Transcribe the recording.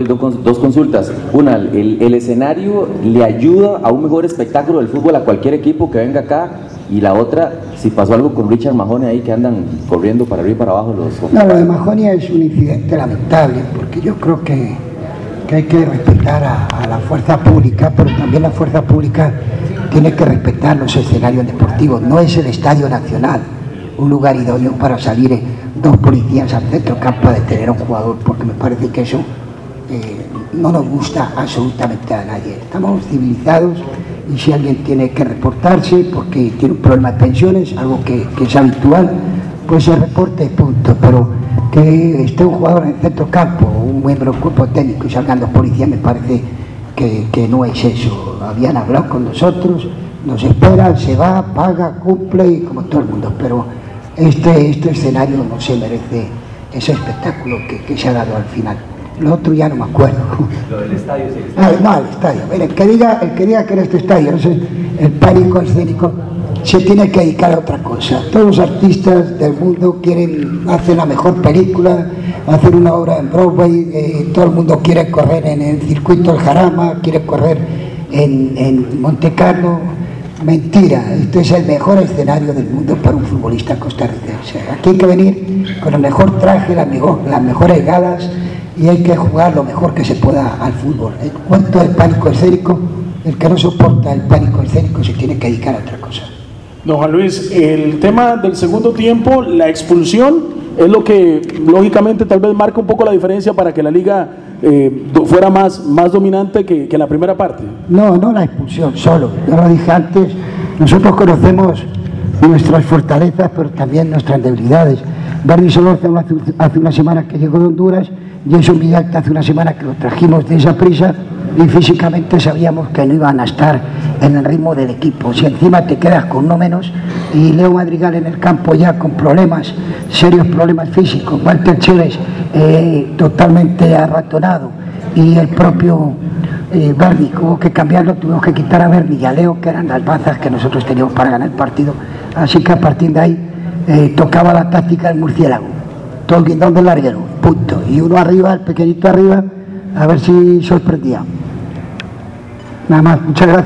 dos consultas. Una, ¿el escenario le ayuda a un mejor espectáculo del fútbol a cualquier equipo que venga acá? Y la otra, si pasó algo con Richard Mahoney ahí, que andan corriendo para arriba y para abajo los... No, lo de Mahoney es un incidente lamentable, porque yo creo que hay que respetar a la fuerza pública, pero también la fuerza pública tiene que respetar los escenarios deportivos. No es el Estadio Nacional un lugar idóneo para salir dos policías al centro campo a detener a un jugador, porque me parece que eso no nos gusta absolutamente a nadie. Estamos civilizados y si alguien tiene que reportarse porque tiene un problema de pensiones, algo que es habitual, pues se reporte, punto. Pero que esté un jugador en el centro campo, un miembro del cuerpo técnico y salgan dos policías, me parece que no es eso. Habían hablado con nosotros, nos esperan, se va, paga, cumple y como todo el mundo, pero este escenario no se merece ese espectáculo que se ha dado al final. Lo otro ya no me acuerdo. Lo del estadio, sí. No, el estadio. Mira, el que diga que en este estadio, no sé, el pánico escénico, se tiene que dedicar a otra cosa. Todos los artistas del mundo quieren hacer la mejor película, hacer una obra en Broadway, todo el mundo quiere correr en el circuito del Jarama, quiere correr en Monte Carlo. Mentira, este es el mejor escenario del mundo para un futbolista costarricense. O sea, aquí hay que venir con el mejor traje, las mejores galas, y hay que jugar lo mejor que se pueda al fútbol. En cuanto al pánico escénico, el que no soporta el pánico escénico se tiene que dedicar a otra cosa. Don Juan Luis, el tema del segundo tiempo, la expulsión, es lo que lógicamente tal vez marca un poco la diferencia para que la liga fuera más dominante que la primera parte. No la expulsión solo, ya lo dije antes, nosotros conocemos nuestras fortalezas pero también nuestras debilidades. Bernie Solorza hace una semana que llegó de Honduras, Jason Villalta hace una semana que lo trajimos de esa prisa y físicamente sabíamos que no iban a estar en el ritmo del equipo. Si encima te quedas con uno menos y Leo Madrigal en el campo ya con problemas, serios problemas físicos, Walter Cheves totalmente arratonado y el propio Bernie, hubo que cambiarlo, tuvimos que quitar a Bernie y a Leo, que eran las bazas que nosotros teníamos para ganar el partido. Así que a partir de ahí tocaba la táctica del murciélago, todo el guindón del larguero, punto, y uno arriba, el pequeñito arriba, a ver si sorprendía. Nada más, muchas gracias.